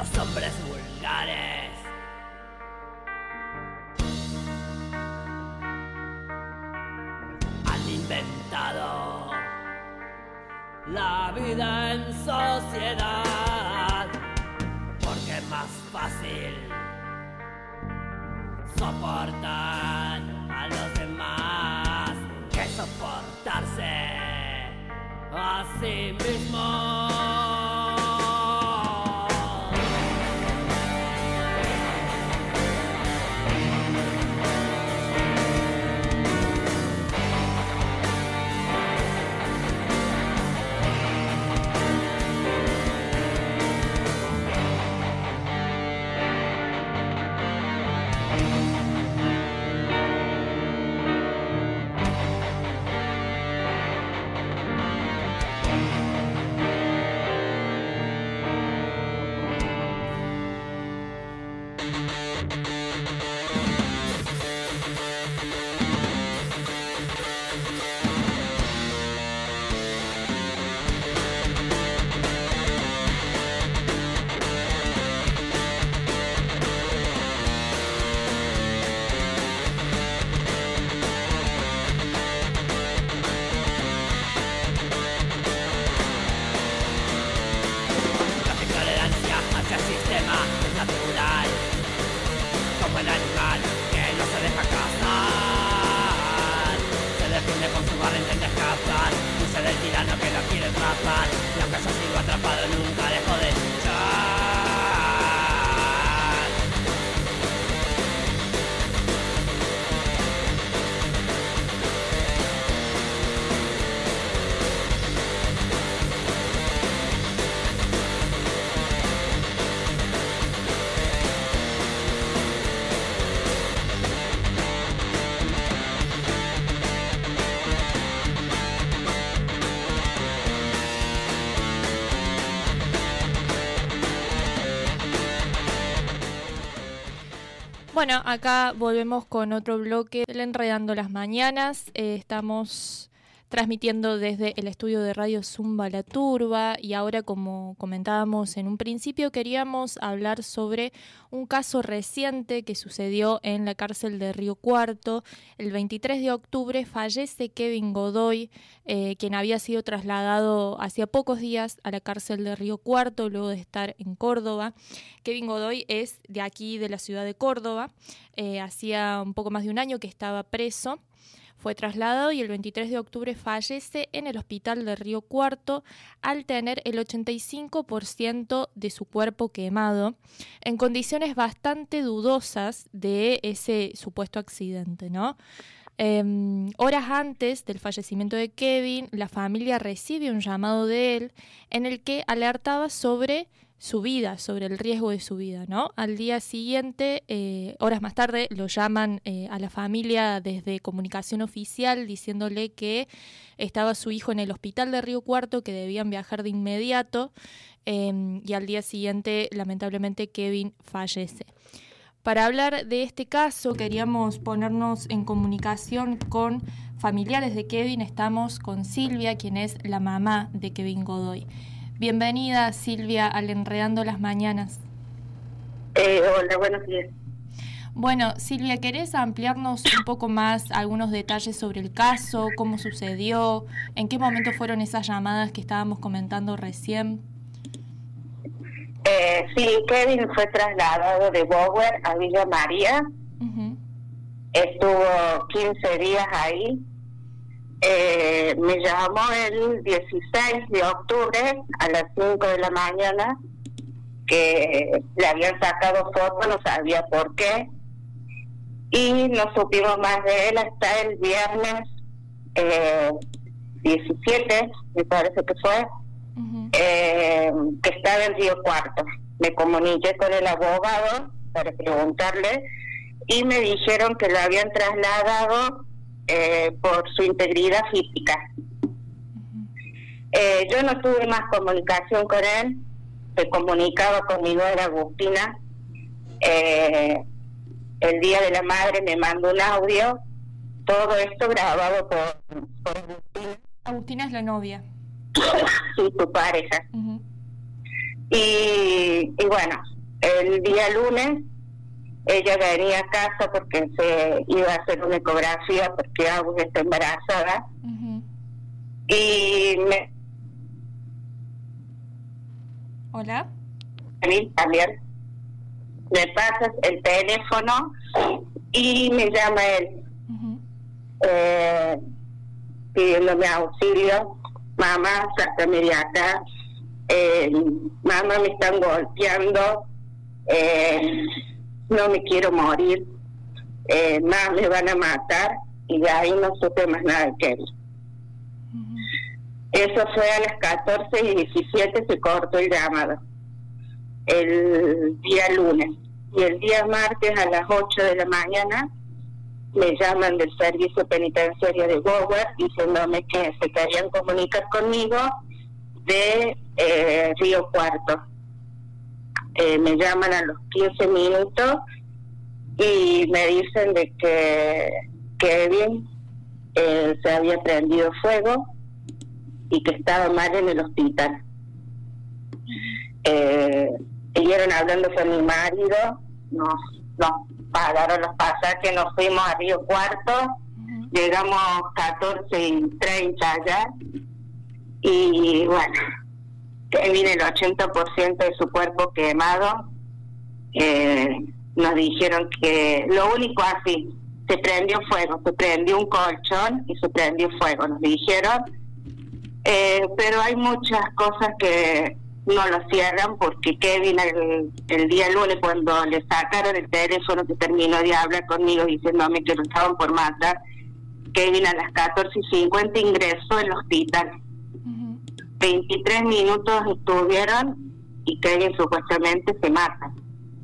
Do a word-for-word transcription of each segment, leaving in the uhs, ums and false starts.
los hombres vulgares. Han inventado la vida en sociedad porque es más fácil soportar a los demás que soportarse a sí mismo. Y aunque yo sigo atrapado nunca dejo de luchar. Bueno, acá volvemos con otro bloque del Enredando las Mañanas. Eh, estamos transmitiendo desde el estudio de Radio Zumba La Turba y ahora, como comentábamos en un principio, queríamos hablar sobre un caso reciente que sucedió en la cárcel de Río Cuarto. El veintitrés de octubre fallece Kevin Godoy, eh, quien había sido trasladado hacía pocos días a la cárcel de Río Cuarto luego de estar en Córdoba. Kevin Godoy es de aquí, de la ciudad de Córdoba. Eh, hacía un poco más de un año que estaba preso. Fue trasladado y el veintitrés de octubre fallece en el hospital de Río Cuarto al tener el ochenta y cinco por ciento de su cuerpo quemado, en condiciones bastante dudosas de ese supuesto accidente, ¿no? Eh, horas antes del fallecimiento de Kevin, la familia recibe un llamado de él en el que alertaba sobre su vida, sobre el riesgo de su vida, ¿no? Al día siguiente, eh, horas más tarde, lo llaman eh, a la familia desde comunicación oficial diciéndole que estaba su hijo en el hospital de Río Cuarto, que debían viajar de inmediato, eh, y al día siguiente, lamentablemente, Kevin fallece. Para hablar de este caso, queríamos ponernos en comunicación con familiares de Kevin. Estamos con Silvia, quien es la mamá de Kevin Godoy. Bienvenida, Silvia, al Enredando las Mañanas. Eh, hola, buenos días. Bueno, Silvia, ¿querés ampliarnos un poco más algunos detalles sobre el caso? ¿Cómo sucedió? ¿En qué momento fueron esas llamadas que estábamos comentando recién? Eh, sí, Kevin fue trasladado de Bower a Villa María. Uh-huh. Estuvo quince días ahí. Eh, me llamó el dieciséis de octubre a las cinco de la mañana que le habían sacado fotos, no sabía por qué, y no supimos más de él hasta el viernes eh, diecisiete, me parece que fue, uh-huh. eh, que estaba en Río Cuarto. Me comuniqué con el abogado para preguntarle y me dijeron que lo habían trasladado Eh, por su integridad física. Uh-huh. Eh, yo no tuve más comunicación con él, se comunicaba con mi nuera Agustina. Eh, el día de la madre me mandó un audio, todo esto grabado por, por Agustina. Agustina es la novia. Sí, su pareja. Uh-huh. Y, y bueno, el día lunes ella venía a casa porque se iba a hacer una ecografía porque Agus está embarazada. Uh-huh. Y me... Hola. También me pasas el teléfono y me llama él, uh-huh. eh, pidiéndome auxilio. Mamá, sácame de acá. Eh, mamá, me están golpeando. Eh, no me quiero morir. Eh, más me van a matar. Y de ahí no supe más nada que él. Uh-huh. Eso fue a las catorce y diecisiete, se cortó el llamado. El día lunes. Y el día martes a las ocho de la mañana me llaman del servicio penitenciario de Bower diciéndome que se querían comunicar conmigo de eh, Río Cuarto. Eh, me llaman a los quince minutos y me dicen de que Kevin eh, se había prendido fuego y que estaba mal en el hospital. Eh, siguieron hablando con mi marido, nos, nos pagaron los pasajes, nos fuimos a Río Cuarto, uh-huh. Llegamos catorce y treinta allá, y bueno, Kevin el ochenta por ciento de su cuerpo quemado. Eh, nos dijeron que lo único así, se prendió fuego, se prendió un colchón y se prendió fuego, nos dijeron, eh, pero hay muchas cosas que no lo cierran porque Kevin el, el día lunes, cuando le sacaron el teléfono, que terminó de hablar conmigo diciéndome que lo estaban por matar, Kevin a las catorce y cincuenta ingresó en el hospital. Uh-huh. veintitrés minutos estuvieron y Kevin supuestamente se mata.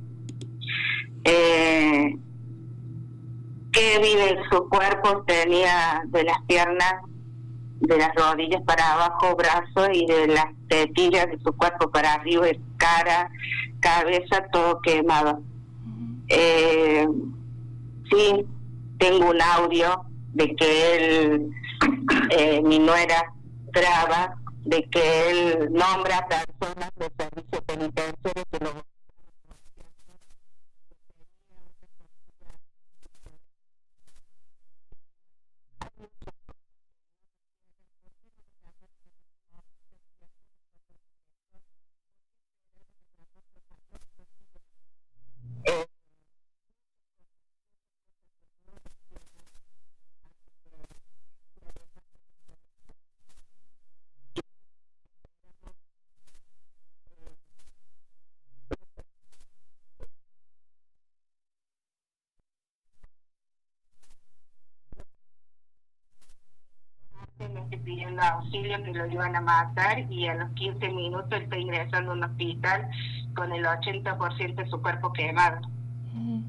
Eh, Kevin en su cuerpo tenía de las piernas, de las rodillas para abajo, brazos, y de las tetillas de su cuerpo para arriba, cara, cabeza, todo quemado. Uh-huh. Eh, sí, tengo un audio de que él, eh, mi nuera graba, de que él nombra a personas de servicio penitenciario que lo... pidiendo auxilio, que lo iban a matar, y a los quince minutos él está ingresando a un hospital con el ochenta por ciento de su cuerpo quemado. Uh-huh.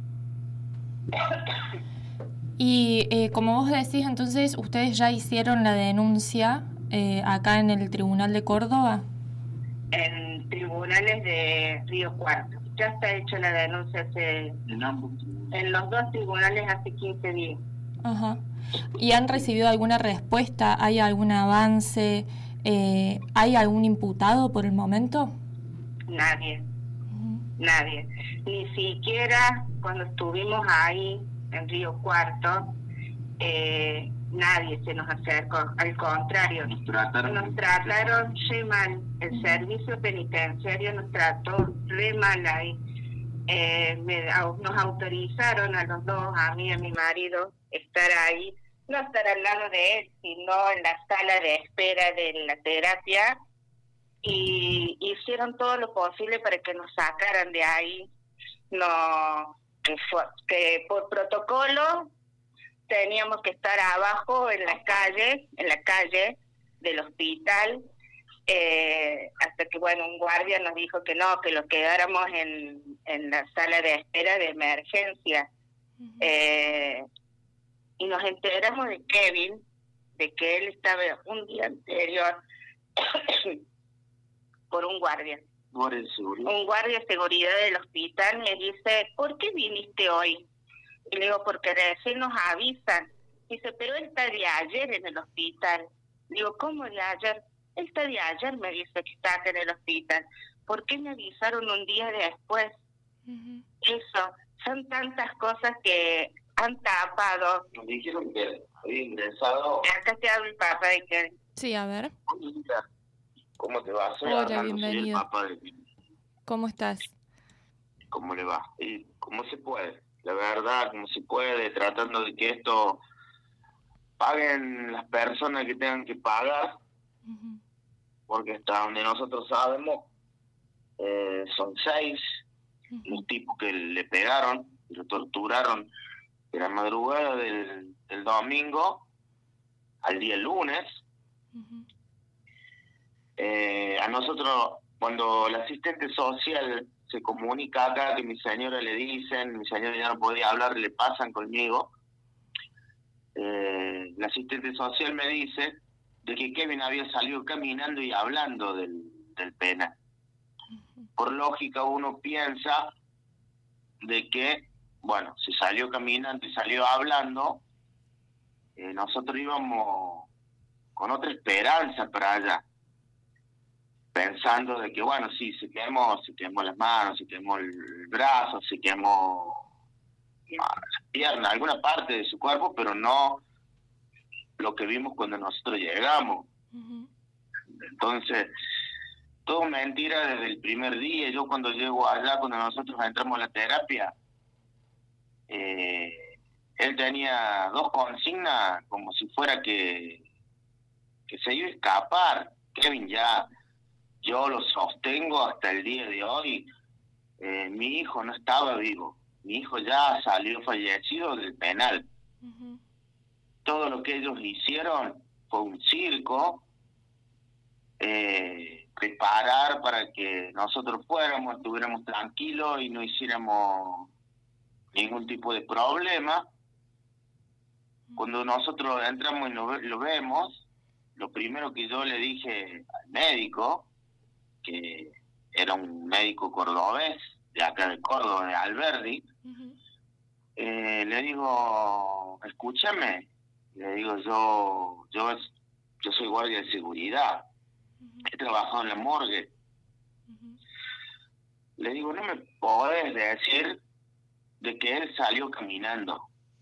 Y eh, como vos decís, entonces ustedes ya hicieron la denuncia eh, acá en el Tribunal de Córdoba. En tribunales de Río Cuarto. Ya está hecha la denuncia hace, en ambos en los dos tribunales hace quince días. Ajá. ¿Y han recibido alguna respuesta? ¿Hay algún avance? Eh, ¿Hay algún imputado por el momento? Nadie. Uh-huh. Nadie. Ni siquiera cuando estuvimos ahí en Río Cuarto, eh, nadie se nos acercó. Al contrario, nos trataron, nos trataron re mal. El uh-huh. servicio penitenciario nos trató re mal ahí. Eh, me, nos autorizaron a los dos, a mí y a mi marido, estar ahí, no estar al lado de él, sino en la sala de espera de la terapia, y hicieron todo lo posible para que nos sacaran de ahí. No, que, fue, que por protocolo teníamos que estar abajo en la calle, en la calle del hospital, eh, hasta que bueno, un guardia nos dijo que no, que lo quedáramos en, en la sala de espera de emergencia. Uh-huh. eh, y nos enteramos de Kevin, de que él estaba un día anterior por un guardia. ¿Guardia de seguridad? Un guardia de seguridad del hospital me dice, ¿por qué viniste hoy? Y le digo, porque recién nos avisan. Dice, pero él está de ayer en el hospital. Digo, ¿cómo de ayer? Él está de ayer, me dice que está acá en el hospital. ¿Por qué me avisaron un día después? Uh-huh. Eso, son tantas cosas que han tapado. Nos dijeron que había ingresado. Acá te hablo el papá de Kevin. Sí, a ver. ¿Cómo te va? Soy Hola, Armando, bienvenido. soy el papá de Kevin. ¿Cómo estás? ¿Cómo le va? Y cómo se puede, la verdad, cómo se puede, tratando de que esto paguen las personas que tengan que pagar, uh-huh. porque hasta donde nosotros sabemos, eh, son seis uh-huh. los tipos que le pegaron, lo torturaron de la madrugada del, del domingo al día lunes. Uh-huh. Eh, a nosotros, cuando el asistente social se comunica acá, que mi señora le dicen, mi señora ya no podía hablar, le pasan conmigo, eh, el asistente social me dice de que Kevin había salido caminando y hablando del, del penal. Uh-huh. Por lógica uno piensa de que, bueno, si salió caminando y salió hablando, eh, nosotros íbamos con otra esperanza para allá, pensando de que, bueno, sí, se quemó, se quemó las manos, se quemó el brazo, se quemó la pierna, alguna parte de su cuerpo, pero no lo que vimos cuando nosotros llegamos. Uh-huh. Entonces, todo mentira desde el primer día. Yo cuando llego allá, cuando nosotros entramos a la terapia, eh, él tenía dos consignas como si fuera que, que se iba a escapar. Kevin ya... Yo lo sostengo hasta el día de hoy. Eh, mi hijo no estaba vivo. Mi hijo ya salió fallecido del penal. Uh-huh. Todo lo que ellos hicieron fue un circo. Eh, preparar para que nosotros fuéramos, estuviéramos tranquilos y no hiciéramos ningún tipo de problema. Uh-huh. Cuando nosotros entramos y lo, lo vemos, lo primero que yo le dije al médico, que era un médico cordobés, de acá de Córdoba, de Alberdi, uh-huh. eh, le digo, escúchame, le digo, yo yo yo soy guardia de seguridad, uh-huh. he trabajado en la morgue, uh-huh. le digo, no me podés decir de que él salió caminando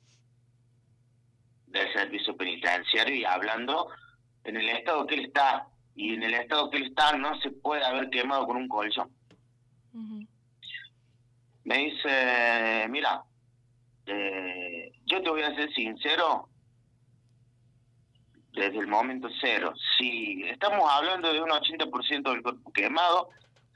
del servicio penitenciario y hablando en el estado que él está. Y en el estado que él está no se puede haber quemado con un colchón. Uh-huh. Me dice, mira, eh, yo te voy a ser sincero desde el momento cero. Si estamos hablando de un ochenta por ciento del cuerpo quemado,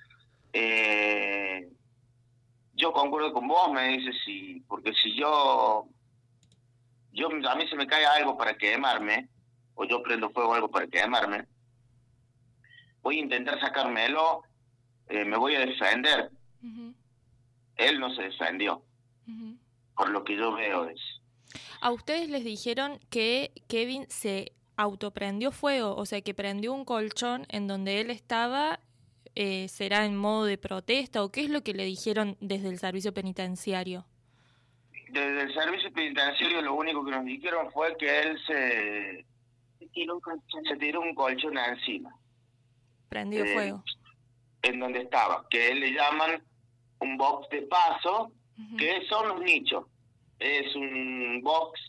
eh, yo concuerdo con vos, me dice, sí, porque si yo, yo a mí se me cae algo para quemarme, o yo prendo fuego algo para quemarme, voy a intentar sacármelo, eh, me voy a defender. Uh-huh. Él no se defendió, uh-huh. por lo que yo veo es. ¿A ustedes les dijeron que Kevin se autoprendió fuego? O sea, que prendió un colchón en donde él estaba, eh, ¿será en modo de protesta? ¿O qué es lo que le dijeron desde el servicio penitenciario? Desde el servicio penitenciario lo único que nos dijeron fue que él se, se, tiró, un colchón. se tiró un colchón encima. Prendido eh, fuego. En donde estaba, que le llaman un box de paso, uh-huh. que son los nichos. Es un box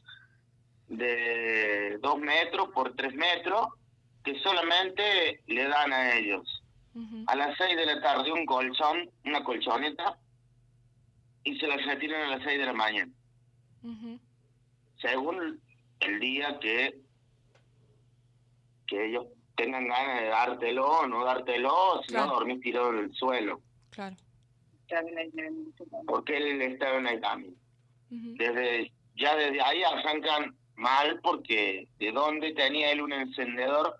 de dos metros por tres metros que solamente le dan a ellos. Uh-huh. A las seis de la tarde un colchón, una colchoneta, y se la retiran a las seis de la mañana. Uh-huh. Según el día que, que ellos tengan ganas de dártelo o no dártelo, si claro. no dormir tirado en el suelo. Claro. Porque él estaba en aislamiento. Uh-huh. Desde, ya desde ahí arrancan mal, porque de dónde tenía él un encendedor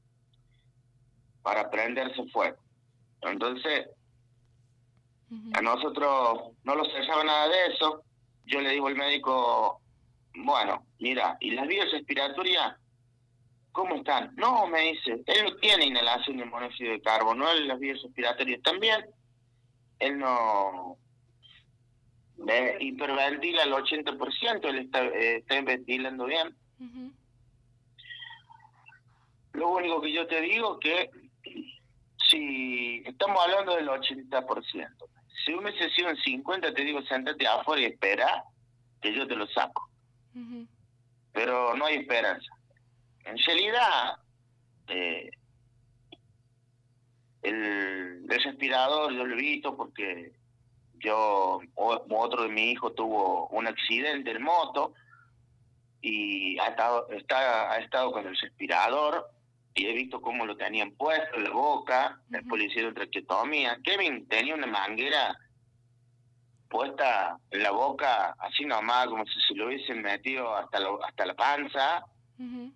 para prenderse fuego. Entonces, uh-huh. a nosotros no lo cesaba nada de eso. Yo le digo al médico, bueno, mira, ¿y las vías respiratorias cómo están? No, me dice, él no tiene inhalación de monóxido de carbono, él las vías respiratorias también, él no eh, hiperventila al ochenta por ciento, él está, eh, está ventilando bien. Uh-huh. Lo único que yo te digo que si estamos hablando del ochenta por ciento, Si hubiese sido en cincuenta, te digo, sentate afuera y espera que yo te lo saco. Uh-huh. Pero no hay esperanza. En realidad, eh, el, el respirador yo lo he visto porque yo, o, otro de mi hijo tuvo un accidente en moto y ha estado, está, ha estado con el respirador y he visto cómo lo tenían puesto en la boca, uh-huh. Después le hicieron traqueotomía. Kevin tenía una manguera puesta en la boca, así nomás, como si se lo hubiesen metido hasta, lo, hasta la panza, uh-huh.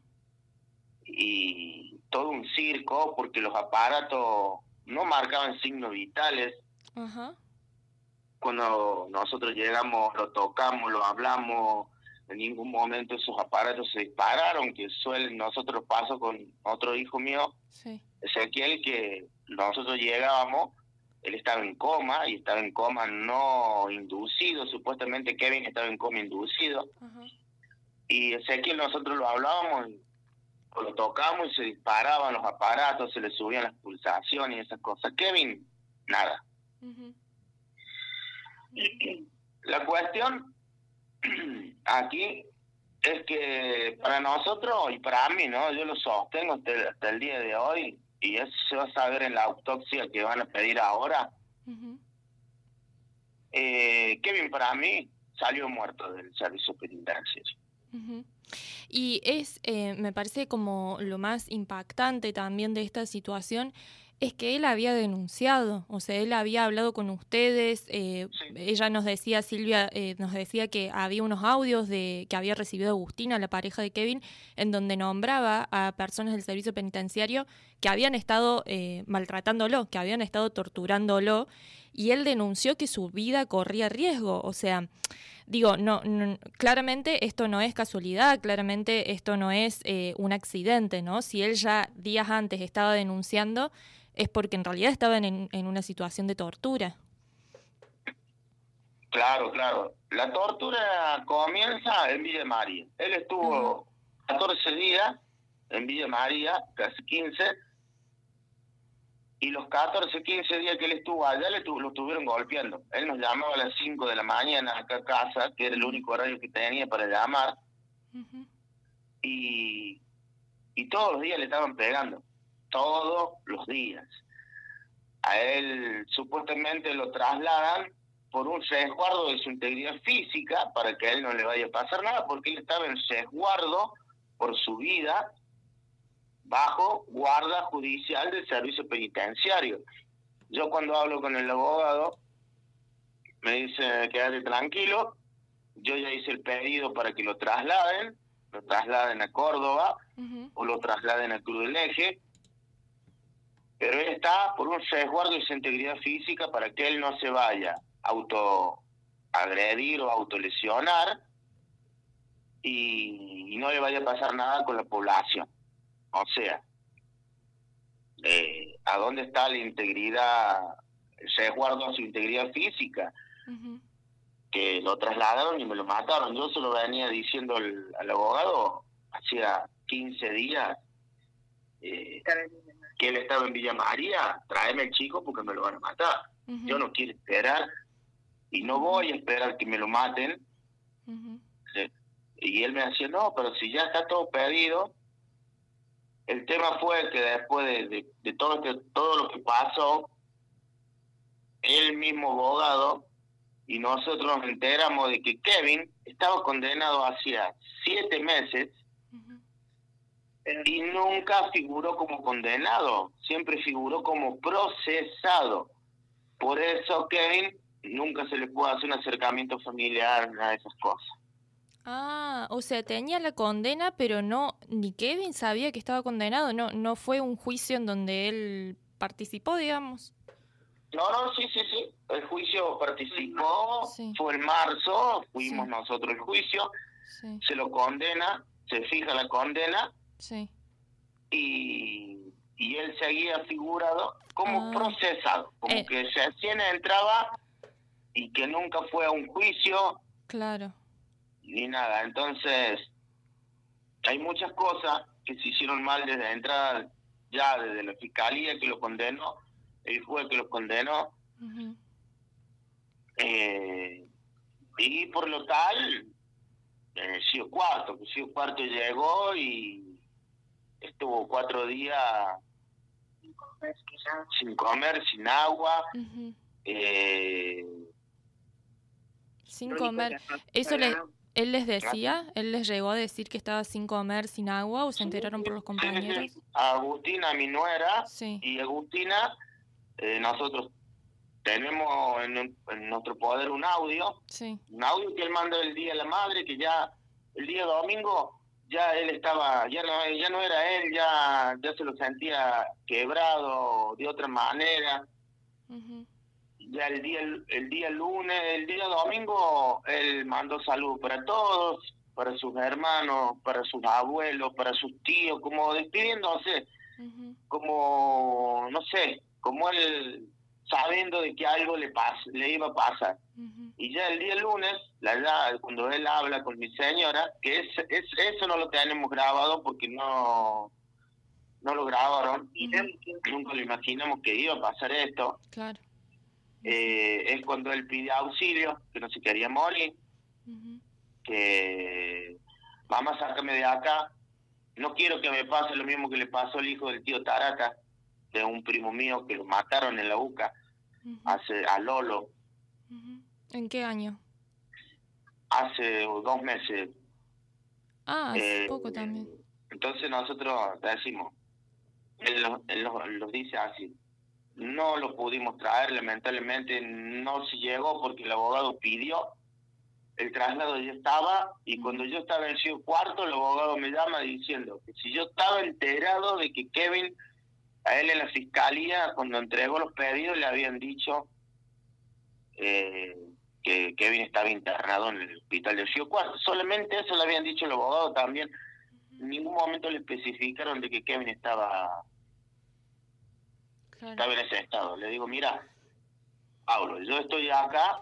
Y todo un circo, porque los aparatos no marcaban signos vitales. Uh-huh. Cuando nosotros llegamos, lo tocamos, lo hablamos, en ningún momento esos aparatos se dispararon, que suelen, nosotros pasó con otro hijo mío, sí. Ezequiel, que nosotros llegábamos, él estaba en coma, y estaba en coma no inducido, supuestamente Kevin estaba en coma inducido, uh-huh. Y Ezequiel nosotros lo hablábamos, lo tocamos y se disparaban los aparatos, se le subían las pulsaciones y esas cosas. Kevin, nada. Uh-huh. La cuestión aquí es que para nosotros y para mí, ¿no? Yo lo sostengo hasta, hasta el día de hoy, y eso se va a saber en la autopsia que van a pedir ahora. Uh-huh. eh, Kevin para mí salió muerto del servicio penitenciario. Uh-huh. Y es, eh, me parece como lo más impactante también de esta situación, es que él había denunciado, o sea, él había hablado con ustedes, eh, sí. Ella nos decía, Silvia, eh, nos decía que había unos audios de que había recibido Agustina, la pareja de Kevin, en donde nombraba a personas del servicio penitenciario que habían estado eh, maltratándolo, que habían estado torturándolo, y él denunció que su vida corría riesgo, o sea... Digo, no, no, claramente esto no es casualidad, claramente esto no es eh, un accidente, ¿no? Si él ya días antes estaba denunciando, es porque en realidad estaba en, en una situación de tortura. Claro, claro. La tortura comienza en Villa María. Él estuvo uh-huh. catorce días en Villa María, casi quince, y los catorce, quince días que él estuvo allá le tu, lo estuvieron golpeando. Él nos llamaba a las cinco de la mañana acá a casa, que era el único horario que tenía para llamar, uh-huh. y, y todos los días le estaban pegando, todos los días. A él supuestamente lo trasladan por un resguardo de su integridad física, para que a él no le vaya a pasar nada, porque él estaba en resguardo por su vida, bajo guarda judicial del servicio penitenciario. Yo cuando hablo con el abogado, me dice, quédate tranquilo, yo ya hice el pedido para que lo trasladen, lo trasladen a Córdoba, uh-huh. o lo trasladen a Cruz del Eje, pero él está por un resguardo de su integridad física para que él no se vaya a autoagredir o autolesionar y, y no le vaya a pasar nada con la población. O sea, eh, ¿a dónde está la integridad, el resguardo a su integridad física? Uh-huh. Que lo trasladaron y me lo mataron. Yo se lo venía diciendo al, al abogado hacía quince días eh, que él estaba en Villa María. Tráeme el chico porque me lo van a matar. Uh-huh. Yo no quiero esperar y no voy a esperar que me lo maten. Uh-huh. ¿Sí? Y él me decía, no, pero si ya está todo pedido. El tema fue que después de, de, de todo, este, todo lo que pasó, el mismo abogado y nosotros nos enteramos de que Kevin estaba condenado hacía siete meses uh-huh. y nunca figuró como condenado, siempre figuró como procesado. Por eso Kevin nunca se le pudo hacer un acercamiento familiar, nada de esas cosas. Ah, o sea, tenía la condena, pero no, ni Kevin sabía que estaba condenado, no, no fue un juicio en donde él participó, digamos. No, no, sí, sí, sí, el juicio participó, sí. Fue en marzo, fuimos sí. nosotros al juicio, sí. Se lo condena, se fija la condena, sí. y, y él seguía figurado como ah. procesado, como eh. que recién entraba y que nunca fue a un juicio. Claro. Ni nada, entonces hay muchas cosas que se hicieron mal desde la entrada, ya desde la fiscalía que lo condenó, el juez que lo condenó, uh-huh. y por lo tal, eh, Cío Cuarto, que Cío Cuarto llegó y estuvo cuatro días sin comer, sin agua, uh-huh. eh, sin comer. ¿Eso le, él les decía? ¿Él les llegó a decir que estaba sin comer, sin agua, o se enteraron por los compañeros? Sí, sí. Agustina, mi nuera, sí. y Agustina, eh, nosotros tenemos en, en nuestro poder un audio, sí. un audio que él mandó el día de la madre, que ya el día domingo ya él estaba, ya no, ya no era él, ya, ya se lo sentía quebrado de otra manera. Uh-huh. Ya el día el día lunes, el día domingo, él mandó saludos para todos, para sus hermanos, para sus abuelos, para sus tíos, como despidiéndose, uh-huh. como, no sé, como él sabiendo de que algo le pas, le iba a pasar. Uh-huh. Y ya el día lunes, la, la, cuando él habla con mi señora, que es, es eso no lo tenemos grabado porque no, no lo grabaron, uh-huh. nunca lo imaginamos que iba a pasar esto. Claro. Eh, es cuando él pide auxilio, que no se quería morir, uh-huh. que mamá, sácame de acá, no quiero que me pase lo mismo que le pasó al hijo del tío Taraca, de un primo mío que lo mataron en la UCA, uh-huh. hace a Lolo. Uh-huh. ¿En qué año? Hace dos meses. Ah, hace eh, poco también. Entonces nosotros decimos, él los lo, lo dice así, no lo pudimos traer, lamentablemente no se llegó porque el abogado pidió, el traslado ya estaba, y cuando yo estaba en Cío Cuarto, el abogado me llama diciendo que si yo estaba enterado de que Kevin, a él en la fiscalía, cuando entregó los pedidos, le habían dicho eh, que Kevin estaba internado en el hospital de Cío Cuarto. Solamente eso le habían dicho el abogado también. En ningún momento le especificaron de que Kevin estaba... Claro. Estaba en ese estado. Le digo, mira, Pablo, yo estoy acá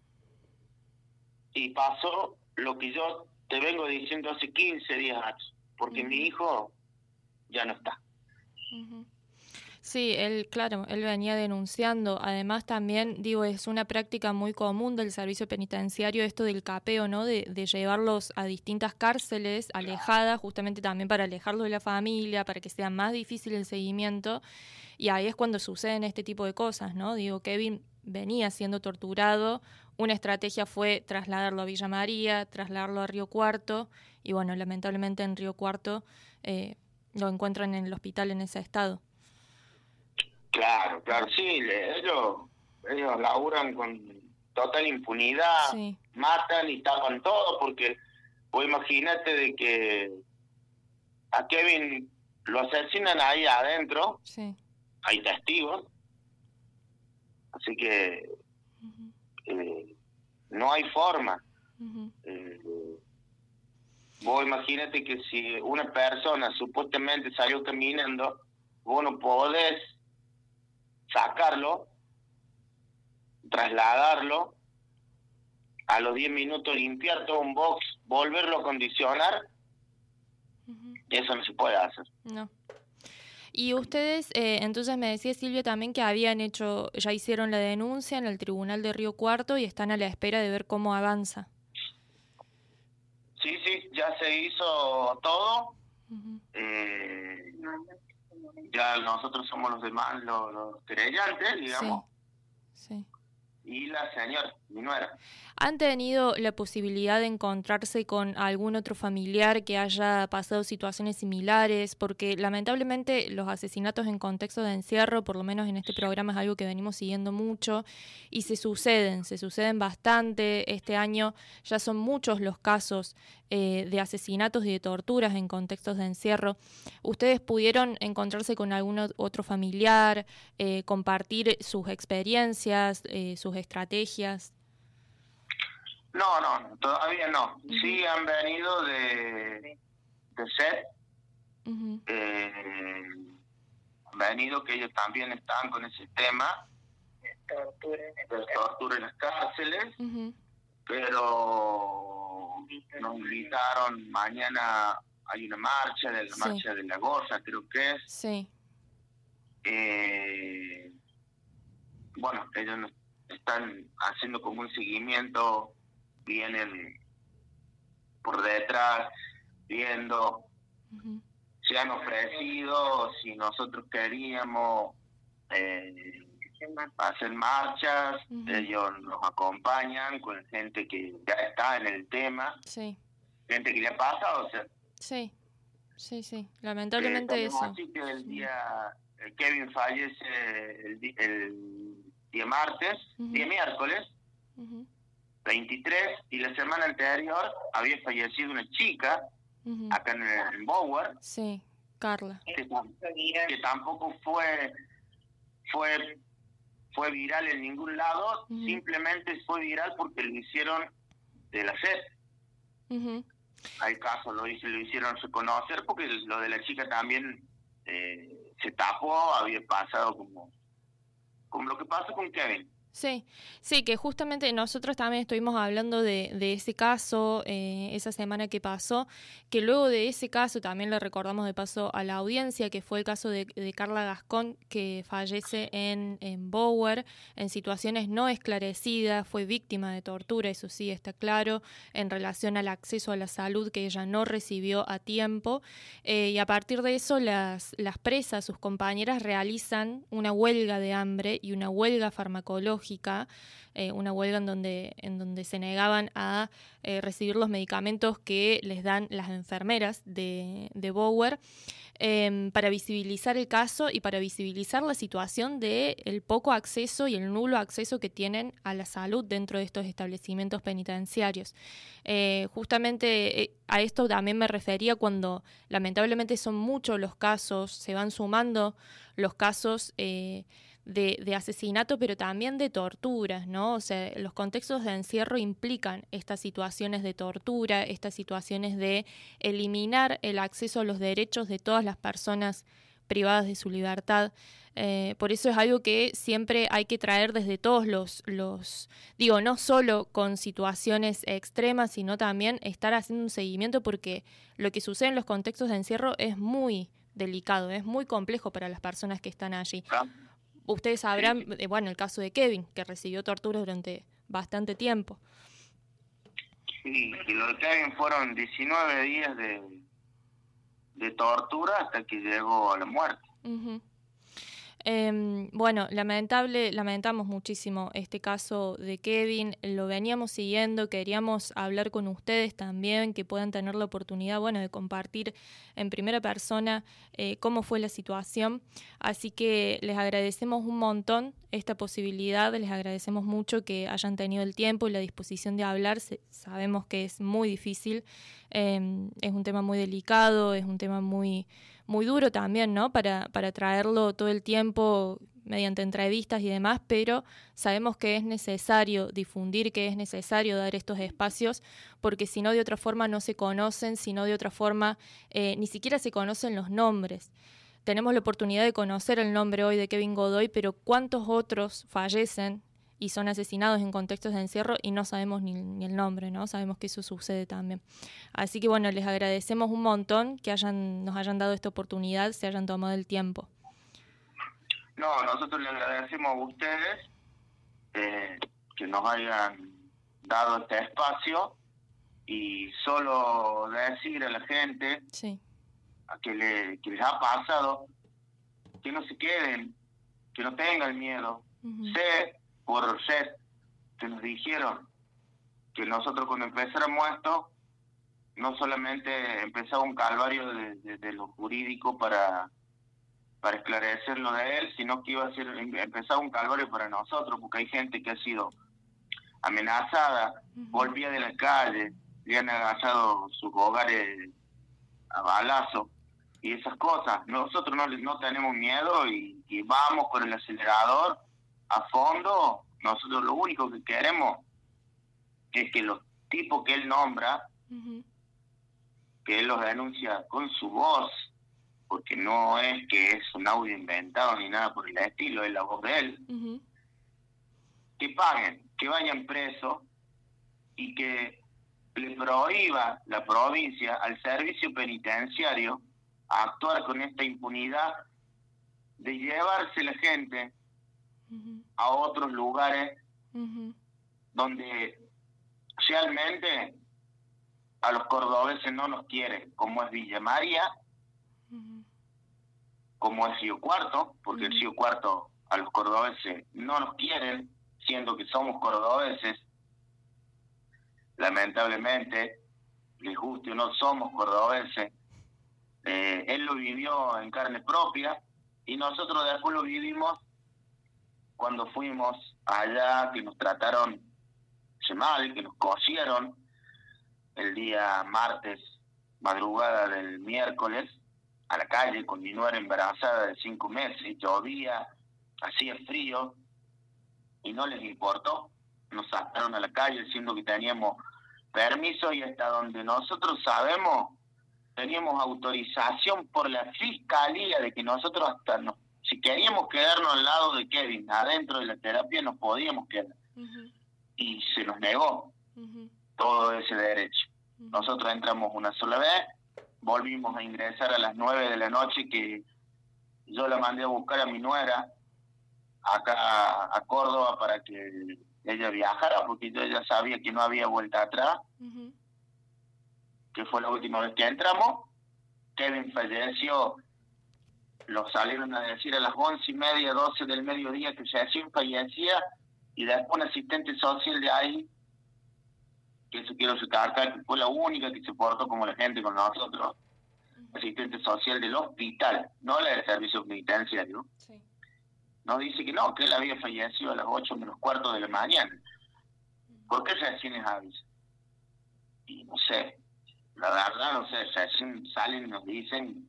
y pasó lo que yo te vengo diciendo hace quince días, porque uh-huh. mi hijo ya no está. Uh-huh. Sí, él, claro, él venía denunciando. Además también, digo, es una práctica muy común del servicio penitenciario esto del capeo, ¿no? De, de llevarlos a distintas cárceles alejadas, justamente también para alejarlos de la familia, para que sea más difícil el seguimiento. Y ahí es cuando suceden este tipo de cosas, ¿no? Digo, Kevin venía siendo torturado, una estrategia fue trasladarlo a Villa María, trasladarlo a Río Cuarto, y bueno, lamentablemente en Río Cuarto eh, lo encuentran en el hospital en ese estado. Claro, claro, sí, ellos, ellos laburan con total impunidad, sí. Matan y tapan todo, porque vos imagínate de que a Kevin lo asesinan ahí adentro, sí. Hay testigos, así que uh-huh. eh, no hay forma. Uh-huh. Eh, vos imagínate que si una persona supuestamente salió caminando, vos no podés sacarlo, trasladarlo, a los diez minutos limpiar todo un box, volverlo a acondicionar, uh-huh. Eso no se puede hacer. No. Y ustedes, eh, entonces me decía Silvia también que habían hecho, ya hicieron la denuncia en el Tribunal de Río Cuarto y están a la espera de ver cómo avanza. Sí, sí, ya se hizo todo. Uh-huh. Eh, ya nosotros somos los demás, los, los querellantes, digamos. Sí, sí. Y la señora, mi nuera. ¿Han tenido la posibilidad de encontrarse con algún otro familiar que haya pasado situaciones similares? Porque lamentablemente los asesinatos en contexto de encierro, por lo menos en este programa, es algo que venimos siguiendo mucho y se suceden, se suceden bastante. Este año ya son muchos los casos eh, de asesinatos y de torturas en contextos de encierro. ¿Ustedes pudieron encontrarse con algún otro familiar, eh, compartir sus experiencias, eh, sus estrategias? No, no, todavía no. Uh-huh. Sí han venido de, de S E D. Uh-huh. Eh, han venido que ellos también están con ese tema de tortura, de tortura en las cárceles. Uh-huh. Pero nos invitaron, mañana hay una marcha, de la sí. marcha de la Goza, creo que es. Sí. Eh, bueno, ellos nos están haciendo como un seguimiento vienen por detrás viendo, uh-huh. se han ofrecido, si nosotros queríamos eh, hacer marchas, uh-huh. ellos nos acompañan con gente que ya está en el tema, sí. gente que le ha pasado, o sea, sí, sí, sí, lamentablemente eh, eso. Así que el día, el Kevin fallece el, el día martes, uh-huh. día miércoles, uh-huh. veintitrés, y la semana anterior había fallecido una chica, uh-huh. acá en, en Bower. Sí, Carla. Que, que tampoco fue, fue, fue viral en ningún lado, uh-huh. simplemente fue viral porque lo hicieron de la sed. Uh-huh. Hay casos, lo, lo hicieron reconocer porque lo de la chica también eh, se tapó, había pasado como, como lo que pasó con Kevin. Sí, sí, que justamente nosotros también estuvimos hablando de, de ese caso eh, esa semana que pasó, que luego de ese caso también le recordamos de paso a la audiencia, que fue el caso de, de Carla Gascón, que fallece en, en Bower en situaciones no esclarecidas, fue víctima de tortura, eso sí está claro, en relación al acceso a la salud que ella no recibió a tiempo, eh, y a partir de eso las, las presas, sus compañeras, realizan una huelga de hambre y una huelga farmacológica, Eh, una huelga en donde, en donde se negaban a eh, recibir los medicamentos que les dan las enfermeras de, de Bower, eh, para visibilizar el caso y para visibilizar la situación de el poco acceso y el nulo acceso que tienen a la salud dentro de estos establecimientos penitenciarios. Eh, justamente eh, a esto también me refería cuando lamentablemente son muchos los casos, se van sumando los casos eh, De, de asesinato, pero también de torturas, ¿no? O sea, los contextos de encierro implican estas situaciones de tortura, estas situaciones de eliminar el acceso a los derechos de todas las personas privadas de su libertad. Eh, por eso es algo que siempre hay que traer desde todos los, los, digo, no solo con situaciones extremas, sino también estar haciendo un seguimiento, porque lo que sucede en los contextos de encierro es muy delicado, es muy complejo para las personas que están allí. Ustedes sabrán, eh, bueno, el caso de Kevin, que recibió tortura durante bastante tiempo. Sí, y lo de Kevin fueron diecinueve días de, de tortura hasta que llegó a la muerte. Uh-huh. Eh, bueno, lamentable, lamentamos muchísimo este caso de Kevin, lo veníamos siguiendo, queríamos hablar con ustedes también, que puedan tener la oportunidad, bueno, de compartir en primera persona eh, cómo fue la situación, así que les agradecemos un montón esta posibilidad, les agradecemos mucho que hayan tenido el tiempo y la disposición de hablar, sabemos que es muy difícil, eh, es un tema muy delicado, es un tema muy... muy duro también, ¿no? Para, para traerlo todo el tiempo mediante entrevistas y demás, pero sabemos que es necesario difundir, que es necesario dar estos espacios, porque si no de otra forma no se conocen, si no de otra forma eh, ni siquiera se conocen los nombres. Tenemos la oportunidad de conocer el nombre hoy de Kevin Godoy, pero ¿cuántos otros fallecen y son asesinados en contextos de encierro y no sabemos ni, ni el nombre, ¿no? Sabemos que eso sucede también. Así que bueno, les agradecemos un montón que hayan nos hayan dado esta oportunidad, se hayan tomado el tiempo. No, nosotros les agradecemos a ustedes eh, que nos hayan dado este espacio y solo decir a la gente sí. a que, le, que les ha pasado que no se queden, que no tengan miedo. Uh-huh. Sé por ser que nos dijeron que nosotros cuando empezáramos esto no solamente empezaba un calvario de, de, de lo jurídico para para esclarecer lo de él, sino que iba a ser empezaba un calvario para nosotros, porque hay gente que ha sido amenazada, uh-huh. volvía de la calle, le han agachado sus hogares a balazo y esas cosas. Nosotros no, no tenemos miedo y, y vamos con el acelerador a fondo. Nosotros lo único que queremos es que los tipos que él nombra, uh-huh. que él los denuncia con su voz, porque no es que es un audio inventado ni nada por el estilo, es la voz de él, uh-huh. que paguen, que vayan presos y que le prohíba la provincia al servicio penitenciario a actuar con esta impunidad de llevarse la gente uh-huh. a otros lugares uh-huh. donde Realmente a los cordobeses no nos quieren, como es Villa María, uh-huh. como es Río Cuarto, porque uh-huh. el Río Cuarto a los cordobeses no nos quieren, siendo que somos cordobeses. Lamentablemente, les guste o no, somos cordobeses. Eh, él lo vivió en carne propia y nosotros después lo vivimos cuando fuimos allá, que nos trataron mal, que nos cosieron el día martes, madrugada del miércoles, a la calle con mi nuera embarazada de cinco meses, llovía, hacía frío y no les importó, nos sacaron a la calle siendo que teníamos permiso y hasta donde nosotros sabemos teníamos autorización por la fiscalía de que nosotros hasta nos, si queríamos quedarnos al lado de Kevin adentro de la terapia nos podíamos quedar uh-huh. y se nos negó uh-huh. todo ese derecho. Uh-huh. Nosotros entramos una sola vez, volvimos a ingresar a las nueve de la noche, que yo la mandé a buscar a mi nuera acá a Córdoba para que ella viajara, porque yo ya sabía que no había vuelta atrás, uh-huh. que fue la última vez que entramos. Kevin falleció, lo salieron a decir a las once y media, doce del mediodía que recién fallecía, y después un asistente social de ahí, que eso quiero recalcar, que fue la única que se portó como la gente con nosotros, uh-huh. asistente social del hospital, no la del servicio penitenciario, sí. nos dice que no, que él había fallecido a las ocho menos cuarto de la mañana. ¿Por qué recién es aviso? Y no sé, la verdad no sé, recién salen y nos dicen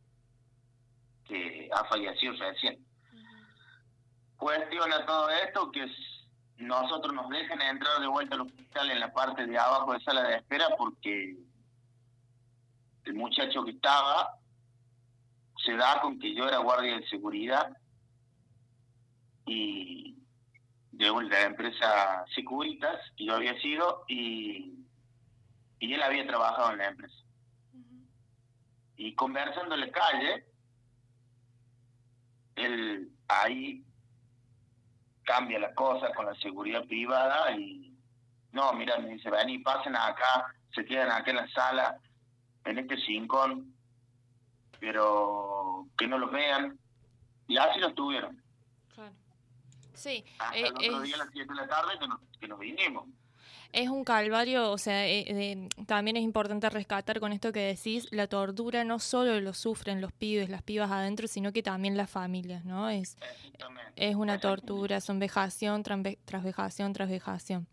que ha fallecido recién. Uh-huh. Cuestiona todo esto que nosotros nos dejen entrar de vuelta al hospital en la parte de abajo de sala de espera, porque el muchacho que estaba se da con que yo era guardia de seguridad y de la empresa Securitas, que yo había sido, y, y él había trabajado en la empresa. Uh-huh. Y conversando en la calle, él ahí cambia la cosa con la seguridad privada y no, mira, me dice, ven y pasen acá, se quedan acá en la sala, en este rincón, pero que no los vean, y así los tuvieron. Claro. Sí. Hasta eh, el otro es... día a las siete de la tarde que nos, que nos vinimos. Es un calvario, o sea, eh, eh, también es importante rescatar con esto que decís, la tortura no solo lo sufren los pibes, las pibas adentro, sino que también las familias, ¿no? Es, es una tortura, son vejación tras, tras vejación tras vejación.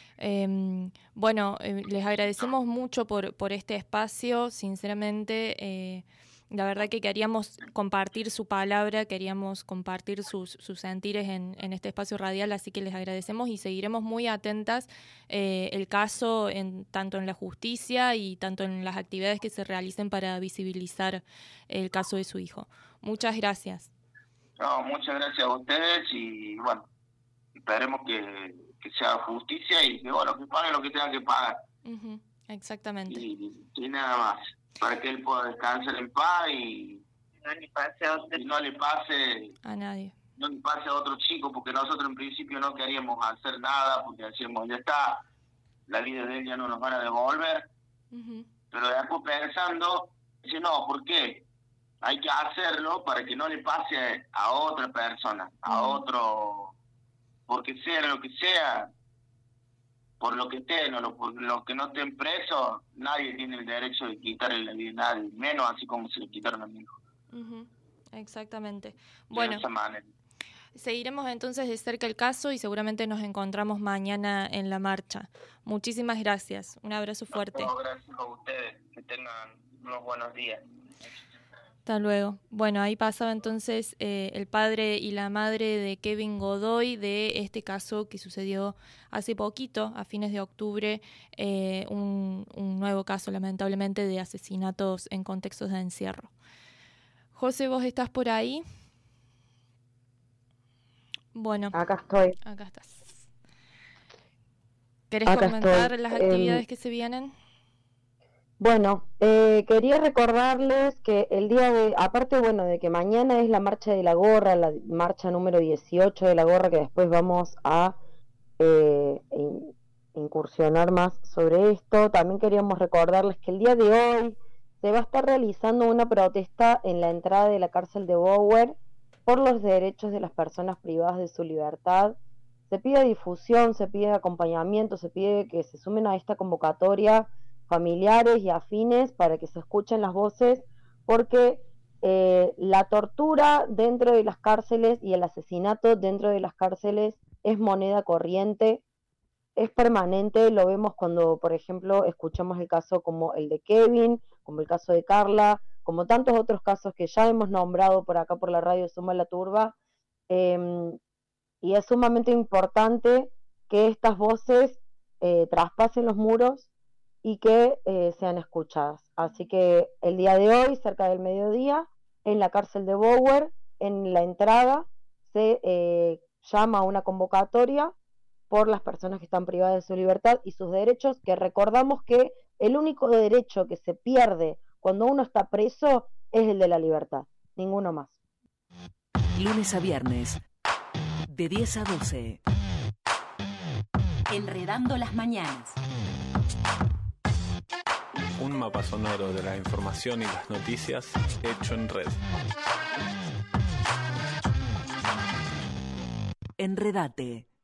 Eh, bueno, eh, les agradecemos mucho por, por este espacio, sinceramente. Eh, La verdad que queríamos compartir su palabra, queríamos compartir sus, sus sentires en, en este espacio radial, así que les agradecemos y seguiremos muy atentas eh, el caso en, tanto en la justicia y tanto en las actividades que se realicen para visibilizar el caso de su hijo. Muchas gracias. No, muchas gracias a ustedes y bueno, esperemos que, que sea justicia y que bueno, que paguen lo que tengan que pagar. Uh-huh, exactamente. Y, y nada más. Para que él pueda descansar en paz y no le pase a, otro. Y no le pase a nadie. No le pase a otro chico, porque nosotros en principio no queríamos hacer nada, porque decíamos, ya está, la vida de él ya no nos van a devolver. Uh-huh. Pero después pensando, dice, no, ¿por qué? Hay que hacerlo para que no le pase a otra persona, a uh-huh. otro, porque sea lo que sea, por lo que estén o lo, por los que no estén presos, nadie tiene el derecho de quitarle la vida a nadie, menos así como se le quitaron a mi hijo. Uh-huh. Exactamente. Bueno, de esa manera. Seguiremos entonces de cerca el caso y seguramente nos encontramos mañana en la marcha. Muchísimas gracias. Un abrazo fuerte. No, gracias a ustedes. Que tengan unos buenos días. Hasta luego. Bueno, ahí pasaba entonces eh, el padre y la madre de Kevin Godoy de este caso que sucedió hace poquito, a fines de octubre, eh, un, un nuevo caso lamentablemente de asesinatos en contextos de encierro. José, ¿vos estás por ahí? Bueno. Acá estoy. Acá estás. ¿Querés acá comentar estoy. las actividades eh, que se vienen? Bueno, eh, quería recordarles que el día de, aparte, bueno, de que mañana es la marcha de la gorra, la marcha número dieciocho de la gorra, que después vamos a eh, in, incursionar incursionar más sobre esto. También queríamos recordarles que el día de hoy se va a estar realizando una protesta en la entrada de la cárcel de Bower por los derechos de las personas privadas de su libertad. Se pide difusión, se pide acompañamiento, se pide que se sumen a esta convocatoria familiares y afines para que se escuchen las voces, porque eh, la tortura dentro de las cárceles y el asesinato dentro de las cárceles es moneda corriente, es permanente. Lo vemos cuando, por ejemplo, escuchamos el caso como el de Kevin, como el caso de Carla, como tantos otros casos que ya hemos nombrado por acá por la radio Zumba la Turba, eh, y es sumamente importante que estas voces eh, traspasen los muros y que eh, sean escuchadas. Así que el día de hoy, cerca del mediodía, en la cárcel de Bower, en la entrada, se eh, llama a una convocatoria por las personas que están privadas de su libertad y sus derechos, que recordamos que el único derecho que se pierde cuando uno está preso es el de la libertad, ninguno más. Lunes a viernes, de diez a doce. Enredando las mañanas. Un mapa sonoro de la información y las noticias hecho en red. Enredate.